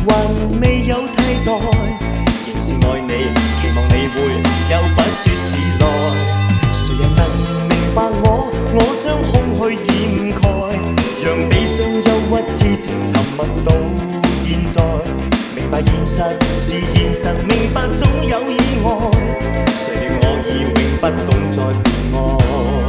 還未有替代，仍是愛你，期望你會有不說自來。誰人能明白我？我將空虛掩蓋，讓悲傷憂鬱痴情沉默到現在。明白現實是現實，明白總有意外。誰料我已永不懂再陪愛。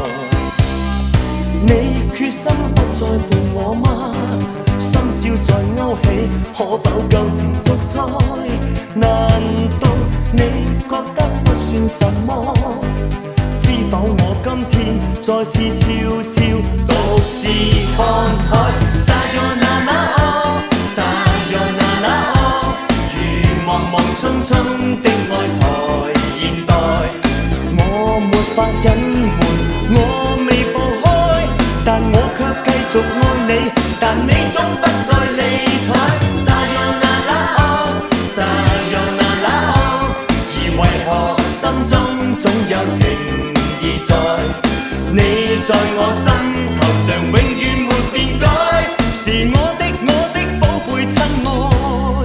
你決心不再伴我嗎？深宵再勾起，可否舊情復再？難道你覺得不算什麼？知否我今天再次悄悄獨自看海。Sayonara oh Sayonara oh， 如茫茫匆匆的愛才現代。我沒法隱瞞，我未放開，但我卻繼續愛你，但你總不再理睬。Sayonara oh Sayonara oh， 而為何心中總有情意在？你在我心頭像永遠沒變改，是我的寶貝親愛。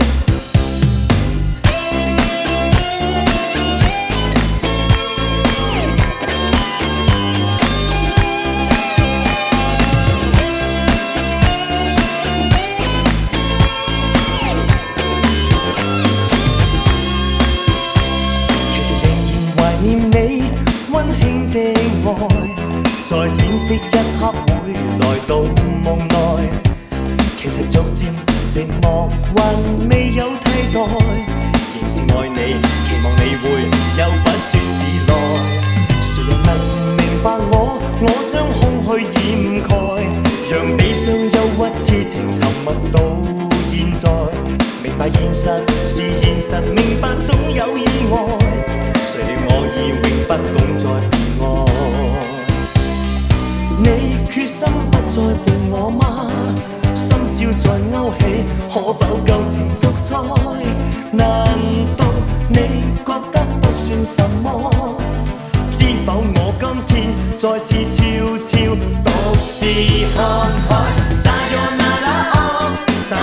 在天色一刻會來到夢內，其實逐漸寂寞還未有替代，仍是愛你，期望你會有不說自來。誰人能明白我？我將空虛掩蓋，讓悲傷憂鬱痴情沉默到現在。明白現實是現實，明白總有意外。誰料我已永不懂再陪愛。你決心不再伴我嗎？深宵再勾起，可否舊情復再？難道你覺得不算什麼？知否我今天再次悄悄獨自看海。Sayonara oh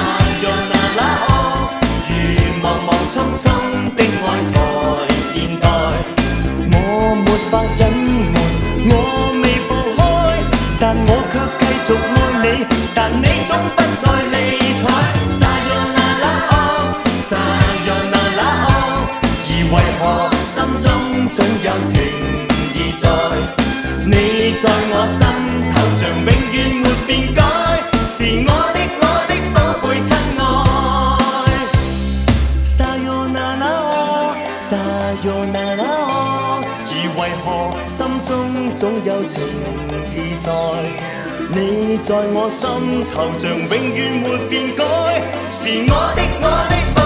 Sayonara oh， 如茫茫匆匆的愛才現代。我沒法隱瞞，我未放開，但我卻繼續愛你，但你總不再理睬。Sayonara oh Sayonara oh， 而為何心中總有情意在？你在我心頭像永遠沒變改，是我的寶貝親愛。Sayonara oh Sayonara oh， 而為何心中總有情意在？你在我心頭像永遠沒變改，是我的